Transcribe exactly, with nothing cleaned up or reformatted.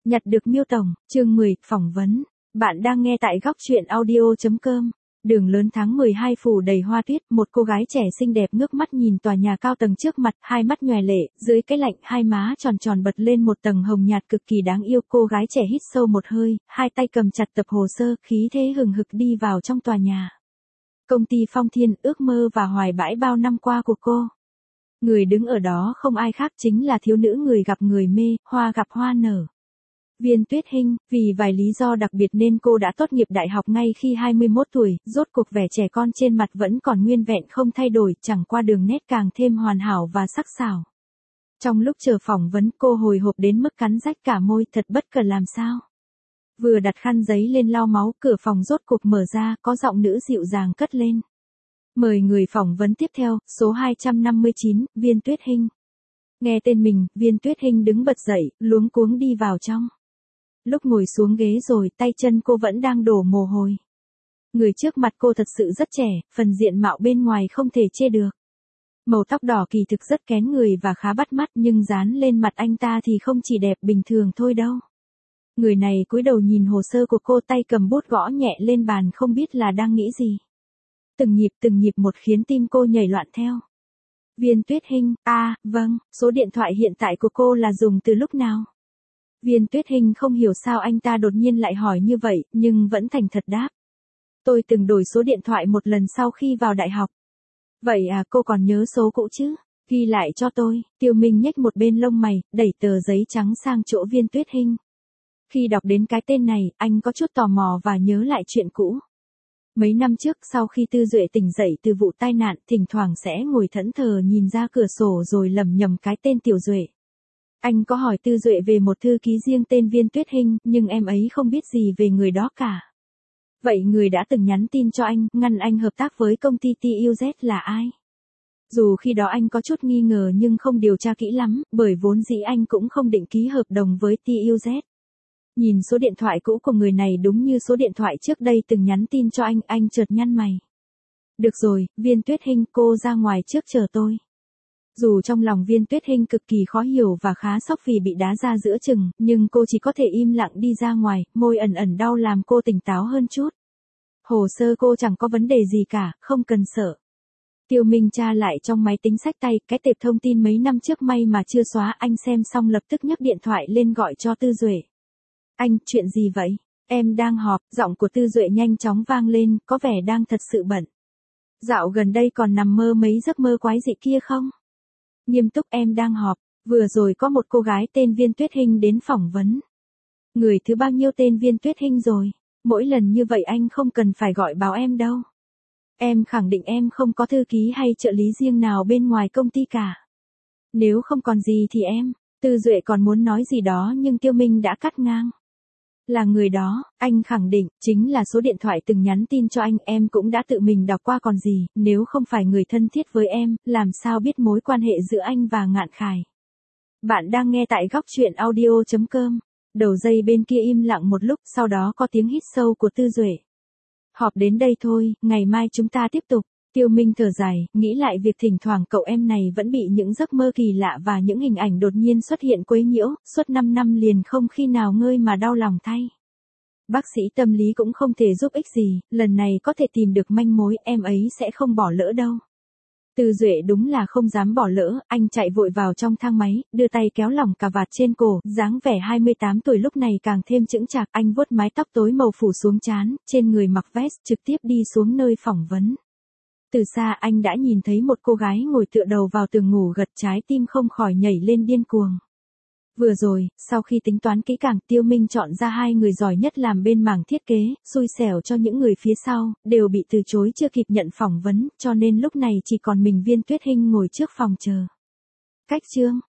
Nhặt được Miêu Tổng, chương mười, phỏng vấn. Bạn đang nghe tại góc truyện audio.com. Đường lớn tháng mười hai phủ đầy hoa tuyết, một cô gái trẻ xinh đẹp ngước mắt nhìn tòa nhà cao tầng trước mặt, hai mắt nhòe lệ, dưới cái lạnh hai má tròn tròn bật lên một tầng hồng nhạt cực kỳ đáng yêu. Cô gái trẻ hít sâu một hơi, hai tay cầm chặt tập hồ sơ, khí thế hừng hực đi vào trong tòa nhà. Công ty Phong Thiên, ước mơ và hoài bãi bao năm qua của cô. Người đứng ở đó không ai khác chính là thiếu nữ người gặp người mê, hoa gặp hoa nở. Viên Tuyết Hinh, vì vài lý do đặc biệt nên cô đã tốt nghiệp đại học ngay khi hai mươi mốt tuổi, rốt cuộc vẻ trẻ con trên mặt vẫn còn nguyên vẹn không thay đổi, chẳng qua đường nét càng thêm hoàn hảo và sắc sảo. Trong lúc chờ phỏng vấn cô hồi hộp đến mức cắn rách cả môi, thật bất cần làm sao. Vừa đặt khăn giấy lên lau máu, cửa phòng rốt cuộc mở ra, có giọng nữ dịu dàng cất lên. Mời người phỏng vấn tiếp theo, số hai trăm năm mươi chín, Viên Tuyết Hinh. Nghe tên mình, Viên Tuyết Hinh đứng bật dậy, luống cuống đi vào trong. Lúc ngồi xuống ghế rồi, tay chân cô vẫn đang đổ mồ hôi. Người trước mặt cô thật sự rất trẻ, phần diện mạo bên ngoài không thể chê được. Màu tóc đỏ kỳ thực rất kén người và khá bắt mắt, nhưng dán lên mặt anh ta thì không chỉ đẹp bình thường thôi đâu. Người này cúi đầu nhìn hồ sơ của cô, tay cầm bút gõ nhẹ lên bàn không biết là đang nghĩ gì. Từng nhịp từng nhịp một khiến tim cô nhảy loạn theo. Viên Tuyết Hinh, à, vâng, số điện thoại hiện tại của cô là dùng từ lúc nào? Viên Tuyết Hinh không hiểu sao anh ta đột nhiên lại hỏi như vậy, nhưng vẫn thành thật đáp. Tôi từng đổi số điện thoại một lần sau khi vào đại học. Vậy à, cô còn nhớ số cũ chứ? Ghi lại cho tôi. Tiêu Minh nhếch một bên lông mày, đẩy tờ giấy trắng sang chỗ Viên Tuyết Hinh. Khi đọc đến cái tên này, anh có chút tò mò và nhớ lại chuyện cũ. Mấy năm trước, sau khi Tư Duệ tỉnh dậy từ vụ tai nạn, thỉnh thoảng sẽ ngồi thẫn thờ nhìn ra cửa sổ rồi lẩm nhẩm cái tên Tiểu Duệ. Anh có hỏi Tư Duệ về một thư ký riêng tên Viên Tuyết Hinh, nhưng em ấy không biết gì về người đó cả. Vậy người đã từng nhắn tin cho anh, ngăn anh hợp tác với công ty tê u dét là ai? Dù khi đó anh có chút nghi ngờ nhưng không điều tra kỹ lắm, bởi vốn dĩ anh cũng không định ký hợp đồng với tê u dét. Nhìn số điện thoại cũ của người này đúng như số điện thoại trước đây từng nhắn tin cho anh, anh chợt nhăn mày. Được rồi, Viên Tuyết Hinh, cô ra ngoài trước chờ tôi. Dù trong lòng Viên Tuyết Hinh cực kỳ khó hiểu và khá sốc vì bị đá ra giữa chừng, nhưng cô chỉ có thể im lặng đi ra ngoài, môi ẩn ẩn đau làm cô tỉnh táo hơn chút. Hồ sơ cô chẳng có vấn đề gì cả, không cần sợ. Tiêu Minh tra lại trong máy tính xách tay, cái tệp thông tin mấy năm trước may mà chưa xóa, anh xem xong lập tức nhấc điện thoại lên gọi cho Tư Duệ. Anh, chuyện gì vậy? Em đang họp, giọng của Tư Duệ nhanh chóng vang lên, có vẻ đang thật sự bận. Dạo gần đây còn nằm mơ mấy giấc mơ quái dị kia không? Nghiêm túc, em đang họp, vừa rồi có một cô gái tên Viên Tuyết Hinh đến phỏng vấn. Người thứ bao nhiêu tên Viên Tuyết Hinh rồi? Mỗi lần như vậy anh không cần phải gọi báo em đâu. Em khẳng định em không có thư ký hay trợ lý riêng nào bên ngoài công ty cả. Nếu không còn gì thì em, Tư Duệ còn muốn nói gì đó nhưng Tiêu Minh đã cắt ngang. Là người đó, anh khẳng định, chính là số điện thoại từng nhắn tin cho anh, em cũng đã tự mình đọc qua còn gì, nếu không phải người thân thiết với em, làm sao biết mối quan hệ giữa anh và Ngạn Khải. Bạn đang nghe tại góc truyện audio.com. Đầu dây bên kia im lặng một lúc, sau đó có tiếng hít sâu của Tư Duệ. Họp đến đây thôi, ngày mai chúng ta tiếp tục. Tiêu Minh thở dài, nghĩ lại việc thỉnh thoảng cậu em này vẫn bị những giấc mơ kỳ lạ và những hình ảnh đột nhiên xuất hiện quấy nhiễu, suốt năm năm liền không khi nào ngơi mà đau lòng thay. Bác sĩ tâm lý cũng không thể giúp ích gì, lần này có thể tìm được manh mối, em ấy sẽ không bỏ lỡ đâu. Tư Duệ đúng là không dám bỏ lỡ, anh chạy vội vào trong thang máy, đưa tay kéo lỏng cà vạt trên cổ, dáng vẻ hai mươi tám tuổi lúc này càng thêm chững chạc, anh vuốt mái tóc tối màu phủ xuống trán, trên người mặc vest, trực tiếp đi xuống nơi phỏng vấn. Từ xa anh đã nhìn thấy một cô gái ngồi tựa đầu vào tường ngủ gật, trái tim không khỏi nhảy lên điên cuồng. Vừa rồi, sau khi tính toán kỹ càng, Tiêu Minh chọn ra hai người giỏi nhất làm bên mảng thiết kế, xui xẻo cho những người phía sau, đều bị từ chối chưa kịp nhận phỏng vấn, cho nên lúc này chỉ còn mình Viên Tuyết Hinh ngồi trước phòng chờ. Cách chương,